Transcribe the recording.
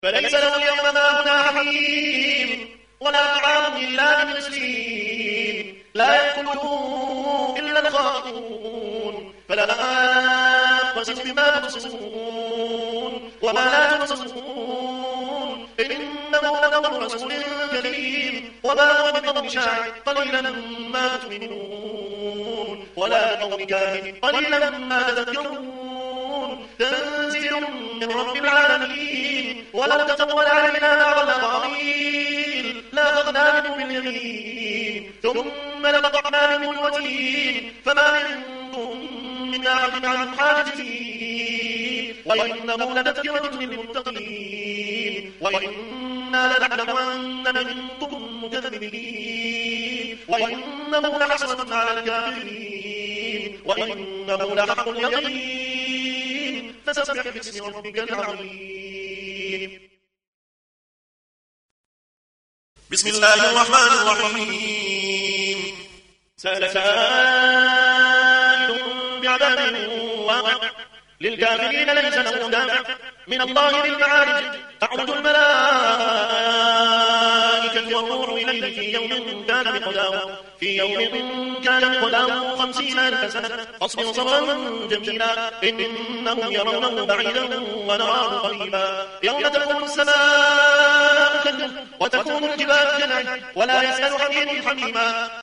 فليس له اليوم هاهنا حميم ولا طعام إلا من غسلين لا يأكله إلا الخاطئون فلا أقسم بما تبصرون وما لا تبصرون إنه لقول رسول كريم وما هو بقول شاعر قليلا ما تؤمنون ولا بقول كاهن قليلا ما تذكرون تنزيل من رب العالمين ولو تقول علينا بعض الأقاويل لأخذنا منه باليمين ثم لقطعنا منه الوتين فما منكم من أحد عن حاجزين وإنه لتذكرة للمتقين وإنا لنعلم أن منكم مكذبين وإنه لحسرة على الكافرين وإنه لحق اليقين فسبح باسم ربك العظيم. بسم الله الرحمن الرحيم. سأل سائل بعذاب واقع للكافرين ليس له دافع من الله ذي المعارج تعرج الملائكة والروح إليه في يوم كان مقداره 50,000 سنة فاصبر صبرا جميلا إنهم يرونه بعيدا ونراه قريبا يوم تكون السماء كالمهل وتكون الجبال كالعهن ولا يسأل حميم حميما